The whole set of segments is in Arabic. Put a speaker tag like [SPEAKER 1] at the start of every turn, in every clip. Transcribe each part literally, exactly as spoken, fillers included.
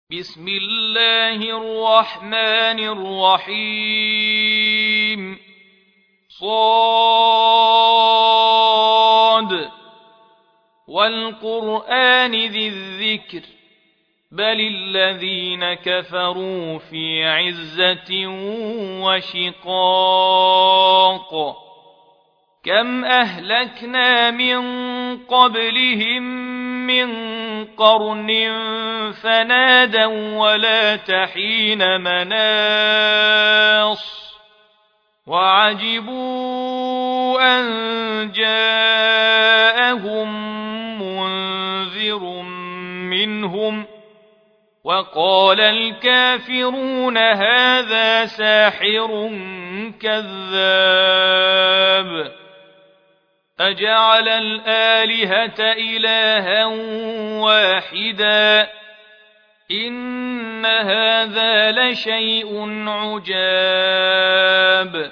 [SPEAKER 1] بسم الله الرحمن الرحيم صاد والقرآن ذي الذكر بل الذين كفروا في عزة وشقاق كم أهلكنا من قبلهم من قرن فنادوا ولا تحين مناص وعجبوا أن جاءهم منذر منهم وقال الكافرون هذا ساحر كذاب أجعل الآلهة إلها واحدا إن هذا لشيء عجاب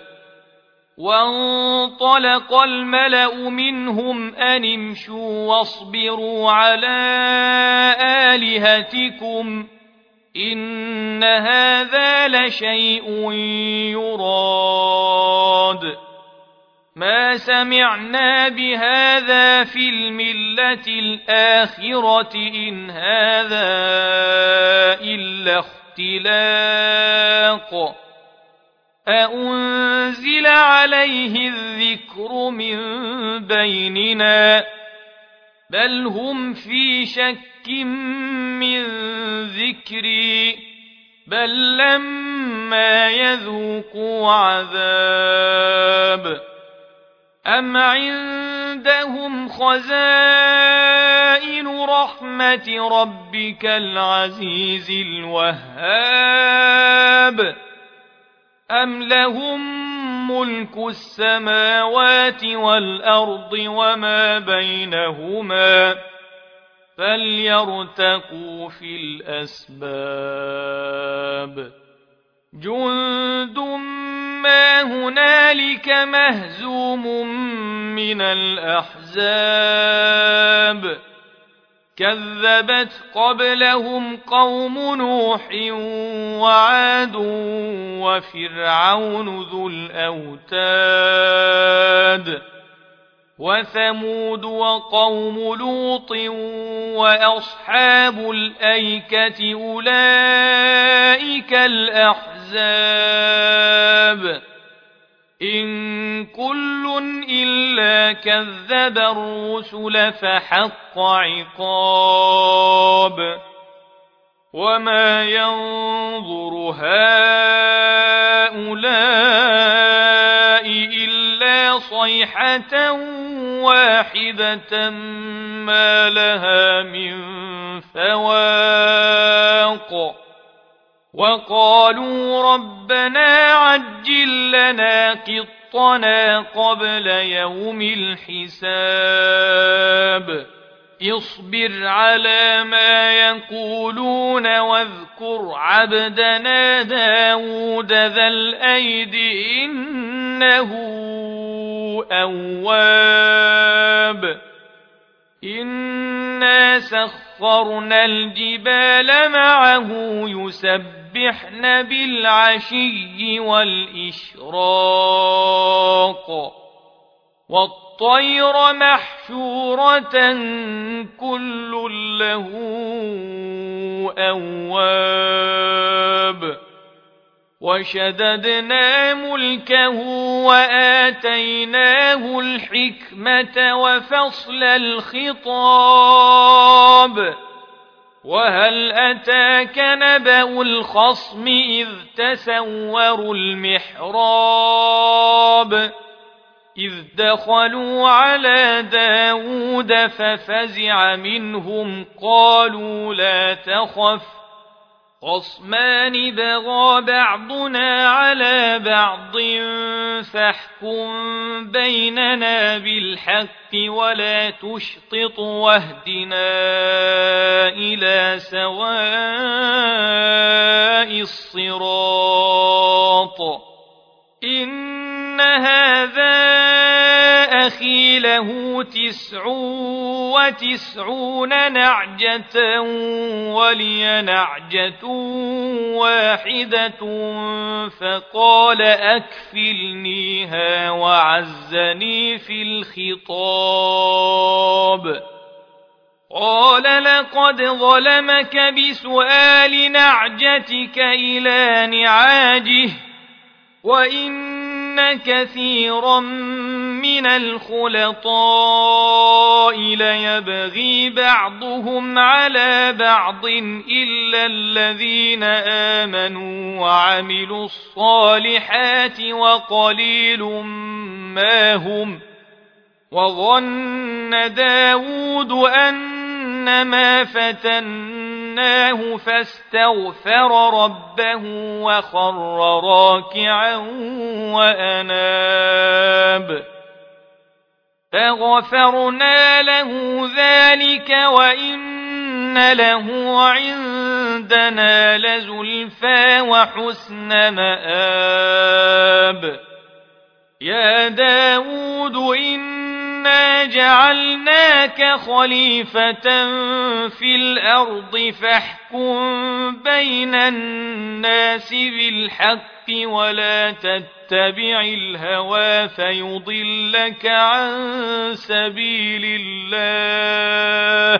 [SPEAKER 1] وانطلق الملأ منهم أن امشوا واصبروا على آلهتكم إن هذا لشيء يراد ما سمعنا بهذا في الملة الآخرة إن هذا إلا اختلاق أأنزل عليه الذكر من بيننا بل هم في شك من ذكري بل لما يذوقوا عذاب أم عندهم خزائن رحمة ربك العزيز الوهاب أم لهم ملك السماوات والأرض وما بينهما فليرتقوا في الأسباب جند ما هنالك مهزوم من الأحزاب كذبت قبلهم قوم نوح وعاد وفرعون ذو الأوتاد وثمود وقوم لوط وأصحاب الأيكة أولئك الأحزاب إن كل إلا كذب الرسل فحق عقاب وما ينظر هؤلاء إلا صيحة واحدة ما لها من فواق وقالوا ربنا عجل لنا قطنا قبل يوم الحساب اصبر على ما يقولون واذكر عبدنا داود ذا الأيد إنه أواب إنا سخرنا الجبال معه يسبحن بالعشي والإشراق والطير محشورة كل له أواب وشددنا ملكه وآتيناه الحكمة وفصل الخطاب وهل أتاك نبأ الخصم إذ تسوروا المحراب إذ دخلوا على داود ففزع منهم قالوا لا تخف خصمان بغى بعضنا على بعض فاحكم بيننا بالحق ولا تشطط واهدنا إلى سواء الصراط إن هذا أخي له تسع وتسعون نعجة ولي نعجة واحدة فقال أكفلنيها وعزني في الخطاب. قال لقد ظلمك بسؤال نعجتك إلى نعاجه وإن كثيرا من الخلطاء ليبغي بعضهم على بعض إلا الذين آمنوا وعملوا الصالحات وقليل ما هم. وظن داود أنما فتناه فاستغفر ربه وخر راكعا وأناب فغفرنا له ذلك وإن له عندنا لزلفى وحسن مآب. يا داود إنا جعلناك خليفة في الأرض فاحكم بين الناس بالحق ولا تتبع الهوى فيضلك عن سبيل الله.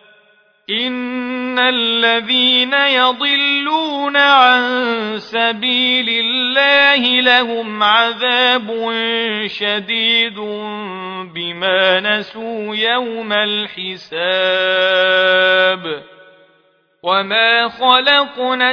[SPEAKER 1] إن الذين يضلون عن سبيل الله لهم عذاب شديد بما نسوا يوم الحساب. وما خلقنا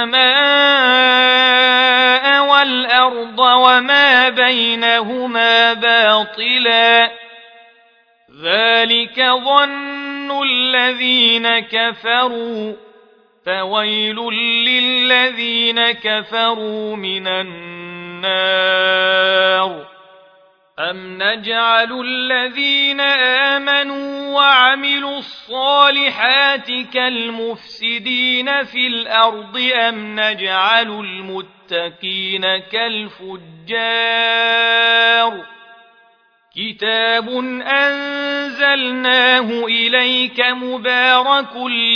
[SPEAKER 1] السماء والأرض وما بينهما باطلا ذلك ظن الذين كفروا فويل للذين كفروا من النار. أم نجعل الذين آمنوا وعملوا الصالحات كالمفسدين في الأرض أم نجعل المتقين كالفجار. كتاب أنزلناه إليك مبارك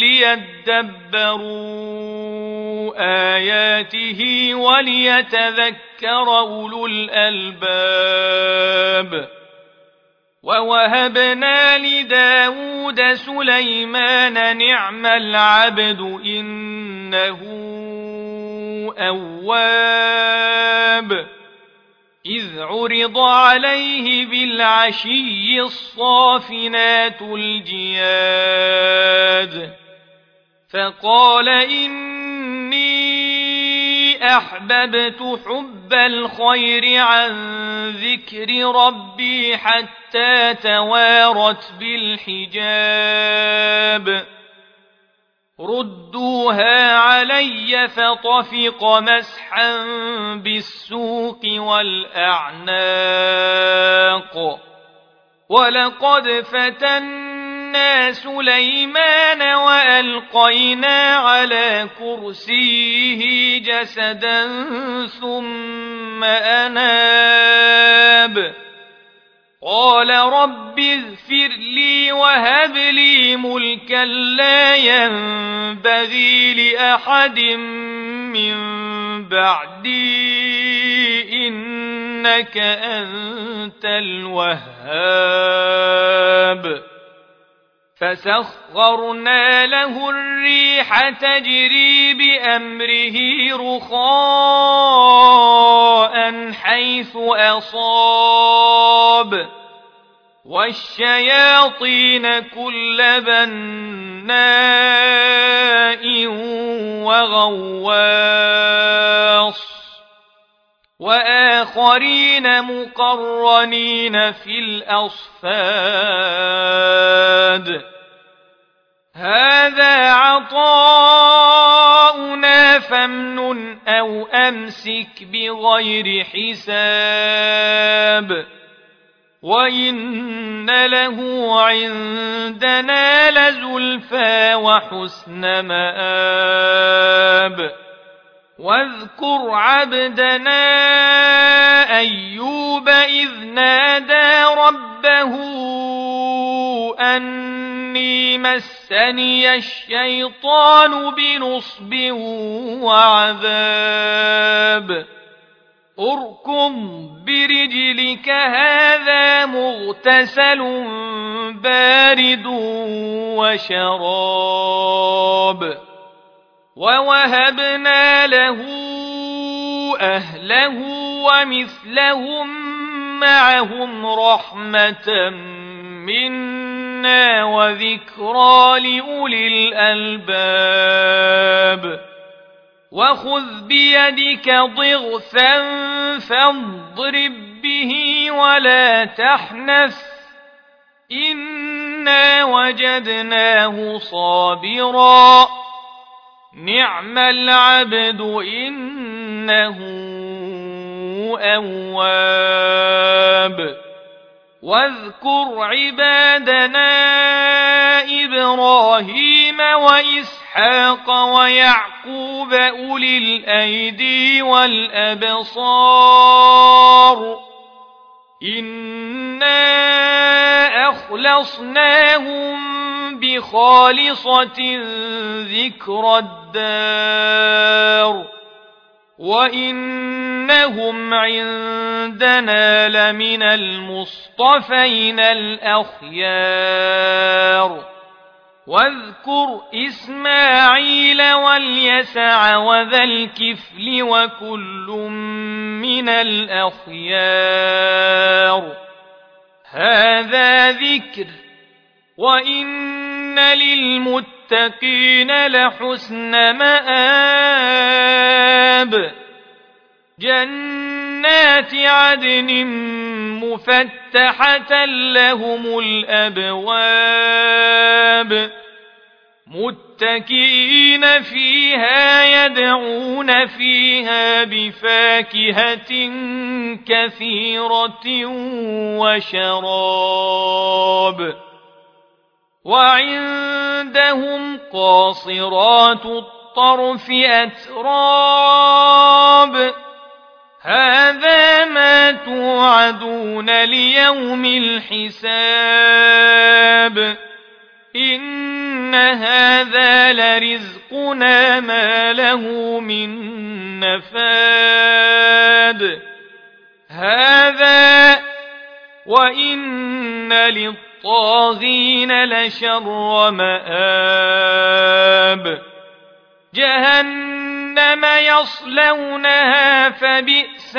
[SPEAKER 1] ليدبروا آياته وليتذكر أولو الألباب. ووهبنا لداود سليمان نعم العبد إنه أواب. إذ عرض عليه بالعشي الصافنات الجياد فقال إني أحببت حب الخير عن ذكر ربي حتى توارت بالحجاب. ردوها علي فطفق مسحا بالسوق والأعناق. ولقد فتنا سليمان وألقينا على كرسيه جسدا ثم أناب. قال رب اغفر لي وهب لي ملكا لا ينبغي لأحد من بعدي إنك أنت الوهاب. فسخرنا له الريح تجري بأمره رخاء حيث أصاب والشياطين كل بناء وغواص وآخرين مقرنين في الأصفاد. هذا عطاؤنا فامنن أو أمسك بغير حساب. وإن له عندنا لزلفى وحسن مآب. واذكر عبدنا أيوب إذ نادى ربه أني مسني الشيطان بنصب وعذاب اركض برجلك هذا مغتسل بارد وشراب ووهبنا له أهله ومثلهم معهم رحمة منا وذكرى لأولي الألباب وخذ بيدك ضغثا فاضرب به ولا تحنث إنا وجدناه صابرا نعم العبد إنه أواب واذكر عبادنا إبراهيم وإسحاق ويعقوب أولي الأيدي والأبصار إنا أخلصناهم بخالصة ذكر الدار وإنهم عندنا لمن المصطفين الأخيار واذكر إسماعيل واليسع وذا الكفل وكل من الأخيار هذا ذكر وإن للمتقين لحسن مآب جنات عدن مفتحة لهم الأبواب متكئين فيها يدعون فيها بفاكهة كثيرة وشراب وعندهم قاصرات الطرف أتراب هذا ما توعدون ليوم الحساب إن هذا لرزقنا ما له من نفاد هذا وإن للطاغين لشر مآب جهنم يصلونها فبئس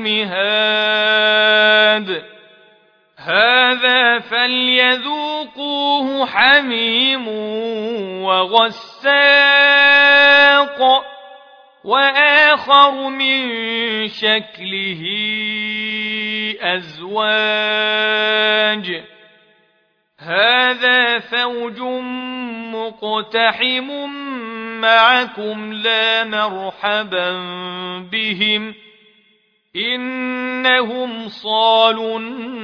[SPEAKER 1] المهاد هذا فليذوقوه حميم وغساق وآخر من شكله أزواج هذا فوج مقتحم معكم لا مرحبا بهم إنهم صالوا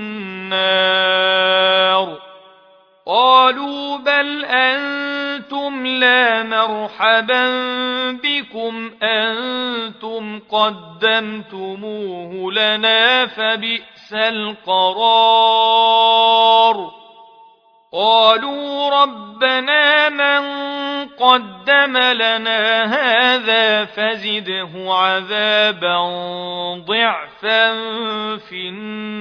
[SPEAKER 1] النار قالوا بل أنتم لا مرحبا بكم أنتم قدمتموه لنا فبئس القرار قالوا ربنا من قدم لنا هذا فزده عذابا ضعفا في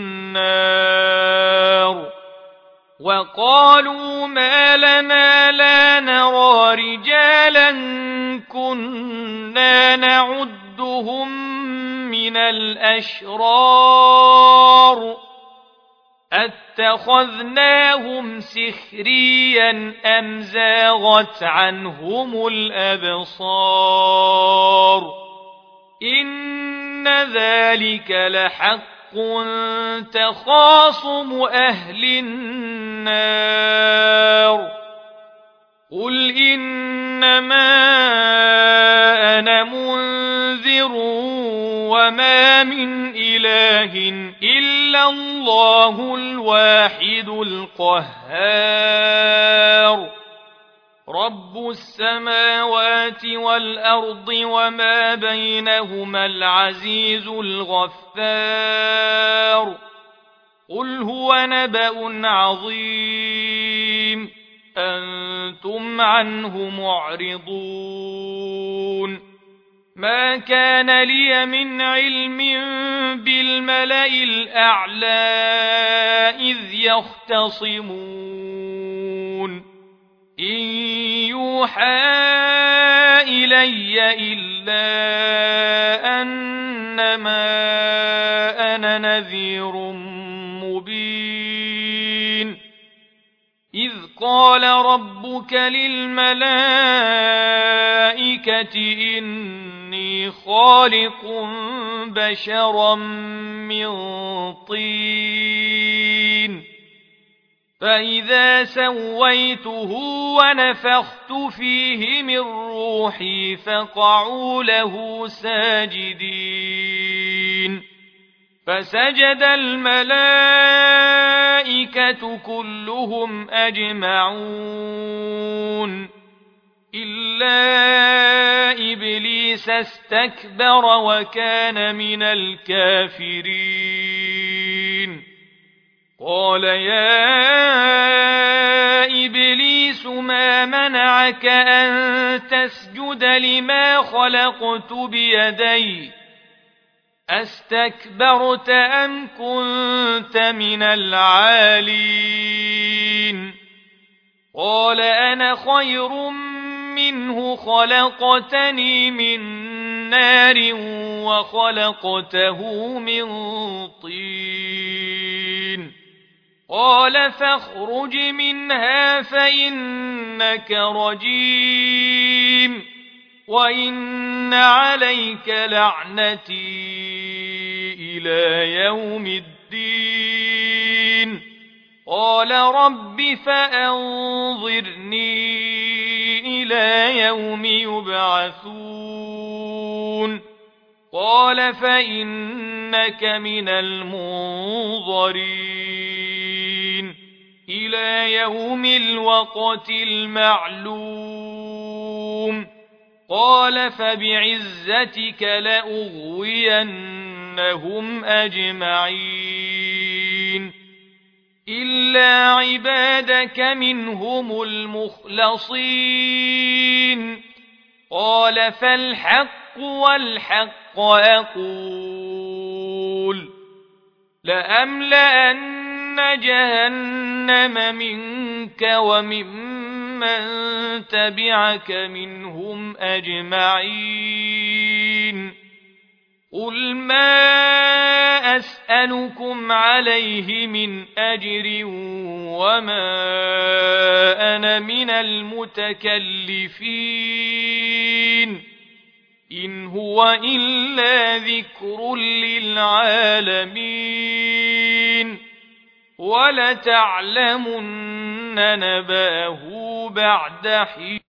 [SPEAKER 1] النار وقالوا ما لنا لا نرى رجالا كنا نعدهم من الأشرار أتخذناهم سخريا أم زاغت عنهم الأبصار إن ذلك لحق تخاصم أهل النار قل إنما أنا منذر وما من إله إلا الله الواحد القهار رب السماوات والأرض وما بينهما العزيز الغفار قل هو نبأ عظيم أنتم عنه معرضون ما كان لي من علم بالملأ الأعلى إذ يختصمون إن يوحى إلي إلا أنما أنا نذير مبين إذ قال ربك للملائكة إني خالق بشرا من طين فإذا سويته ونفخت فيه من روحي فقعوا له ساجدين فسجد الملائكة كلهم أجمعون إلا إبليس استكبر وكان من الكافرين قال يا إبليس ما منعك أن تسجد لما خلقت بيدي أستكبرت أم كنت من العالين قال أنا خير منه خلقتني من نار وخلقته من طين قال فاخرج منها فإنك رجيم وإن عليك لعنتي إلى يوم الدين قال رب فأنظرني إلى يوم يبعثون قال فإنك من المنظرين إلى يوم الوقت المعلوم قال فبعزتك لأغوينهم أجمعين إلا عبادك منهم المخلصين قال فالحق والحق أقول لأملأن جهنم منك وممن تبعك منهم أجمعين قل ما أسألكم عليه من أجر وما أنا من المتكلفين إن هو إلا ذكر للعالمين ولتعلمن نبأه بعد حين